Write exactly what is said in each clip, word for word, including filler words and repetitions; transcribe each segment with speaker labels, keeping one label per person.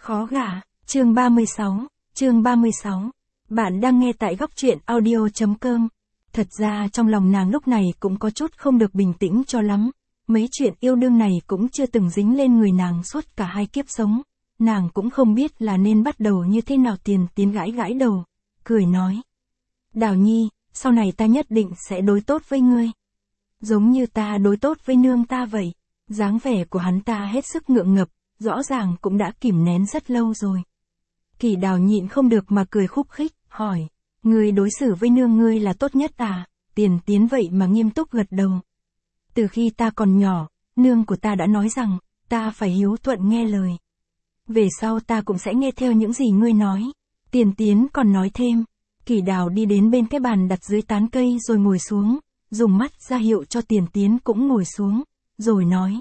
Speaker 1: Khó gả, chương ba mươi sáu, chương ba mươi sáu. Bạn đang nghe tại góc truyện audio.com. Thật ra trong lòng nàng lúc này cũng có chút không được bình tĩnh cho lắm. Mấy chuyện yêu đương này cũng chưa từng dính lên người nàng suốt cả hai kiếp sống. Nàng cũng không biết là nên bắt đầu như thế nào. Tiền Tiến gãi gãi đầu, cười nói. Đào Nhi, sau này ta nhất định sẽ đối tốt với ngươi. Giống như ta đối tốt với nương ta vậy. Dáng vẻ của hắn ta hết sức ngượng ngập, rõ ràng cũng đã kìm nén rất lâu rồi. Kỳ Đào nhịn không được mà cười khúc khích, hỏi. Ngươi đối xử với nương ngươi là tốt nhất à? Tiền Tiến vậy mà nghiêm túc gật đầu. Từ khi ta còn nhỏ, nương của ta đã nói rằng, ta phải hiếu thuận nghe lời. Về sau ta cũng sẽ nghe theo những gì ngươi nói. Tiền Tiến còn nói thêm. Kỳ Đào đi đến bên cái bàn đặt dưới tán cây rồi ngồi xuống, dùng mắt ra hiệu cho Tiền Tiến cũng ngồi xuống, rồi nói.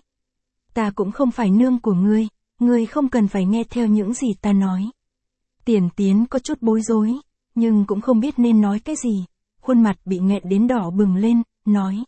Speaker 1: Ta cũng không phải nương của ngươi, ngươi không cần phải nghe theo những gì ta nói. Tiền Tiến có chút bối rối, nhưng cũng không biết nên nói cái gì, khuôn mặt bị nghẹn đến đỏ bừng lên, nói.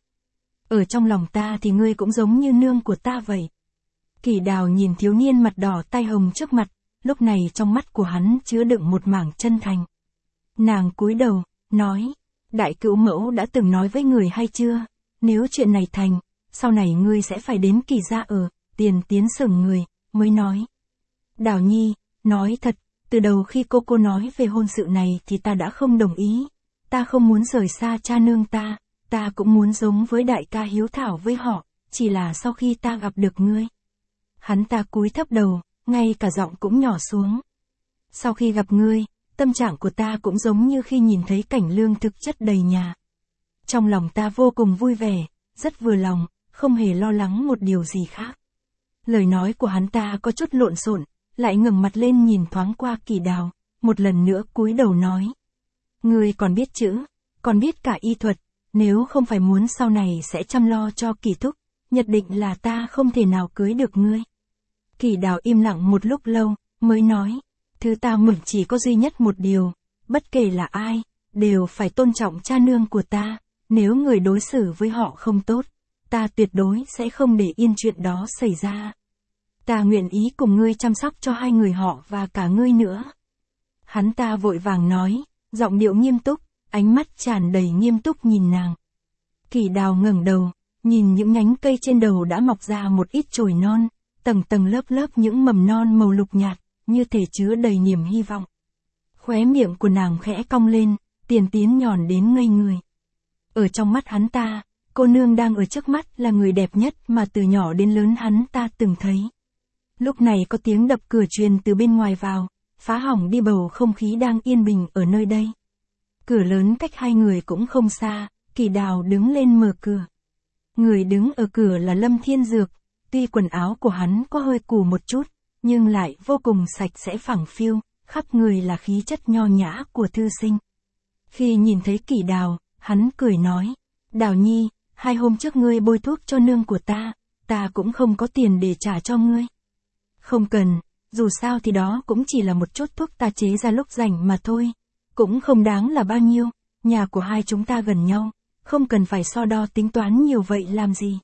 Speaker 1: Ở trong lòng ta thì ngươi cũng giống như nương của ta vậy. Kỳ Đào nhìn thiếu niên mặt đỏ tai hồng trước mặt, lúc này trong mắt của hắn chứa đựng một mảng chân thành. Nàng cúi đầu, nói, đại cữu mẫu đã từng nói với người hay chưa, nếu chuyện này thành, sau này ngươi sẽ phải đến Kỳ gia ở. Tiền Tiến sững người, mới nói. Đào Nhi, nói thật, từ đầu khi cô cô nói về hôn sự này thì ta đã không đồng ý, ta không muốn rời xa cha nương ta, ta cũng muốn giống với đại ca hiếu thảo với họ, chỉ là sau khi ta gặp được ngươi. Hắn ta cúi thấp đầu, ngay cả giọng cũng nhỏ xuống. Sau khi gặp ngươi, tâm trạng của ta cũng giống như khi nhìn thấy cảnh lương thực chất đầy nhà. Trong lòng ta vô cùng vui vẻ, rất vừa lòng, không hề lo lắng một điều gì khác. Lời nói của hắn ta có chút lộn xộn, lại ngẩng mặt lên nhìn thoáng qua Kỳ Đào, một lần nữa cúi đầu nói. Ngươi còn biết chữ, còn biết cả y thuật, nếu không phải muốn sau này sẽ chăm lo cho Kỳ thúc, nhất định là ta không thể nào cưới được ngươi. Kỳ Đào im lặng một lúc lâu, mới nói, thứ ta mừng chỉ có duy nhất một điều, bất kể là ai, đều phải tôn trọng cha nương của ta, nếu người đối xử với họ không tốt, ta tuyệt đối sẽ không để yên chuyện đó xảy ra. Ta nguyện ý cùng ngươi chăm sóc cho hai người họ và cả ngươi nữa. Hắn ta vội vàng nói, giọng điệu nghiêm túc, ánh mắt tràn đầy nghiêm túc nhìn nàng. Kỳ Đào ngẩng đầu, nhìn những nhánh cây trên đầu đã mọc ra một ít chồi non, tầng tầng lớp lớp những mầm non màu lục nhạt, như thể chứa đầy niềm hy vọng. Khóe miệng của nàng khẽ cong lên, Tiền Tiến nhòn đến ngây người. Ở trong mắt hắn ta, cô nương đang ở trước mắt là người đẹp nhất mà từ nhỏ đến lớn hắn ta từng thấy. Lúc này có tiếng đập cửa truyền từ bên ngoài vào, phá hỏng đi bầu không khí đang yên bình ở nơi đây. Cửa lớn cách hai người cũng không xa, Kỳ Đào đứng lên mở cửa. Người đứng ở cửa là Lâm Thiên Dược, tuy quần áo của hắn có hơi cũ một chút, nhưng lại vô cùng sạch sẽ phẳng phiu, khắp người là khí chất nho nhã của thư sinh. Khi nhìn thấy Kỳ Đào, hắn cười nói, Đào Nhi, hai hôm trước ngươi bôi thuốc cho nương của ta, ta cũng không có tiền để trả cho ngươi. Không cần, dù sao thì đó cũng chỉ là một chút thuốc ta chế ra lúc rảnh mà thôi, cũng không đáng là bao nhiêu, nhà của hai chúng ta gần nhau, không cần phải so đo tính toán nhiều vậy làm gì.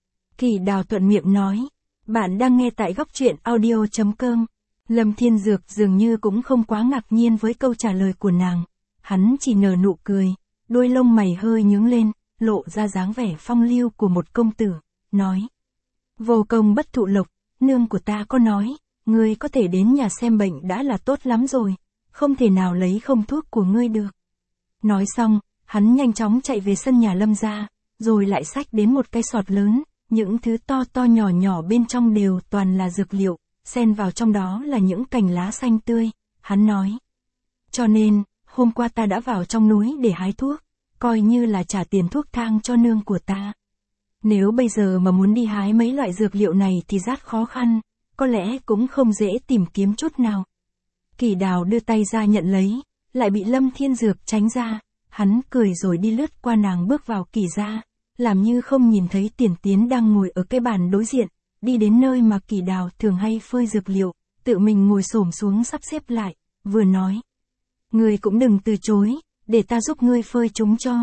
Speaker 1: Kỳ Đào thuận miệng nói, bạn đang nghe tại góc truyện audio.com. Lâm Thiên Dược dường như cũng không quá ngạc nhiên với câu trả lời của nàng, hắn chỉ nở nụ cười, đôi lông mày hơi nhướng lên, lộ ra dáng vẻ phong lưu của một công tử, nói. Vô công bất thụ lộc, nương của ta có nói, ngươi có thể đến nhà xem bệnh đã là tốt lắm rồi, không thể nào lấy không thuốc của ngươi được. Nói xong, hắn nhanh chóng chạy về sân nhà Lâm gia, rồi lại xách đến một cái sọt lớn, những thứ to to nhỏ nhỏ bên trong đều toàn là dược liệu, xen vào trong đó là những cành lá xanh tươi, hắn nói. Cho nên, hôm qua ta đã vào trong núi để hái thuốc, coi như là trả tiền thuốc thang cho nương của ta. Nếu bây giờ mà muốn đi hái mấy loại dược liệu này thì rất khó khăn, có lẽ cũng không dễ tìm kiếm chút nào. Kỳ Đào đưa tay ra nhận lấy, lại bị Lâm Thiên Dược tránh ra, hắn cười rồi đi lướt qua nàng bước vào Kỳ gia, làm như không nhìn thấy Tiền Tiến đang ngồi ở cái bàn đối diện, đi đến nơi mà Kỳ Đào thường hay phơi dược liệu, tự mình ngồi xổm xuống sắp xếp lại, vừa nói. Ngươi cũng đừng từ chối, để ta giúp ngươi phơi chúng cho.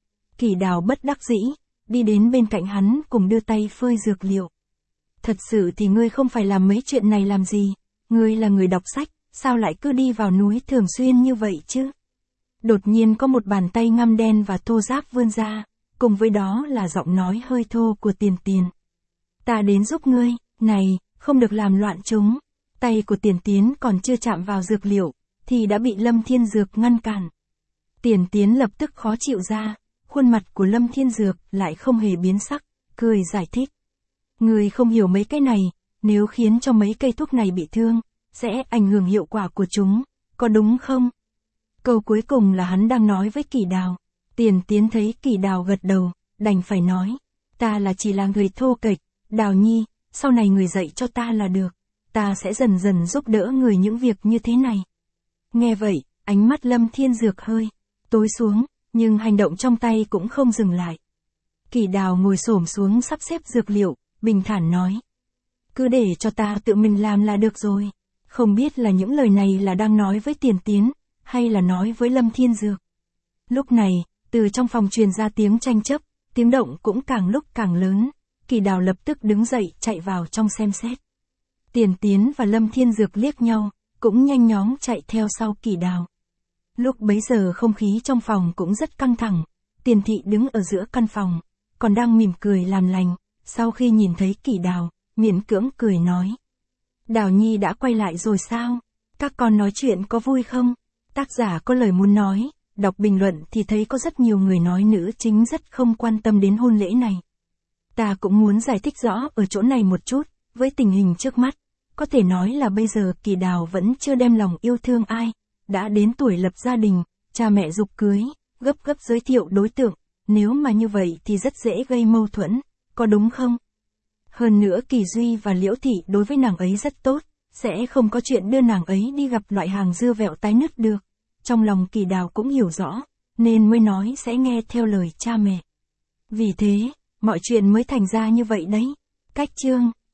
Speaker 1: Kỳ Đào bất đắc dĩ, đi đến bên cạnh hắn cùng đưa tay phơi dược liệu. Thật sự thì ngươi không phải làm mấy chuyện này làm gì, ngươi là người đọc sách, sao lại cứ đi vào núi thường xuyên như vậy chứ? Đột nhiên có một bàn tay ngăm đen và thô ráp vươn ra, cùng với đó là giọng nói hơi thô của Tiền Tiến. Ta đến giúp ngươi, này, không được làm loạn chúng. Tay của Tiền Tiến còn chưa chạm vào dược liệu, thì đã bị Lâm Thiên Dược ngăn cản. Tiền Tiến lập tức khó chịu ra, khuôn mặt của Lâm Thiên Dược lại không hề biến sắc, cười giải thích. Ngươi không hiểu mấy cái này, nếu khiến cho mấy cây thuốc này bị thương, sẽ ảnh hưởng hiệu quả của chúng, có đúng không? Câu cuối cùng là hắn đang nói với Kỷ Đào. Tiền Tiến thấy Kỷ Đào gật đầu, đành phải nói. Ta là chỉ là người thô kệch, Đào Nhi, sau này người dạy cho ta là được. Ta sẽ dần dần giúp đỡ người những việc như thế này. Nghe vậy, ánh mắt Lâm Thiên Dược hơi tối xuống, nhưng hành động trong tay cũng không dừng lại. Kỷ Đào ngồi xổm xuống sắp xếp dược liệu, bình thản nói. Cứ để cho ta tự mình làm là được rồi. Không biết là những lời này là đang nói với Tiền Tiến, hay là nói với Lâm Thiên Dược. Lúc này, từ trong phòng truyền ra tiếng tranh chấp, tiếng động cũng càng lúc càng lớn. Kỷ Đào lập tức đứng dậy chạy vào trong xem xét. Tiền Tiến và Lâm Thiên Dược liếc nhau, cũng nhanh nhóng chạy theo sau Kỷ Đào. Lúc bấy giờ không khí trong phòng cũng rất căng thẳng. Tiền Thị đứng ở giữa căn phòng, còn đang mỉm cười làm lành. Sau khi nhìn thấy Kỷ Đào, miễn cưỡng cười nói. Đào Nhi đã quay lại rồi sao? Các con nói chuyện có vui không? Tác giả có lời muốn nói, đọc bình luận thì thấy có rất nhiều người nói nữ chính rất không quan tâm đến hôn lễ này. Ta cũng muốn giải thích rõ ở chỗ này một chút, với tình hình trước mắt, có thể nói là bây giờ Kỷ Đào vẫn chưa đem lòng yêu thương ai, đã đến tuổi lập gia đình, cha mẹ giục cưới, gấp gấp giới thiệu đối tượng, nếu mà như vậy thì rất dễ gây mâu thuẫn, có đúng không? Hơn nữa Kỳ Duy và Liễu Thị đối với nàng ấy rất tốt, sẽ không có chuyện đưa nàng ấy đi gặp loại hàng dưa vẹo tái nứt được. Trong lòng Kỷ Đào cũng hiểu rõ, nên mới nói sẽ nghe theo lời cha mẹ. Vì thế, mọi chuyện mới thành ra như vậy đấy. Cách chương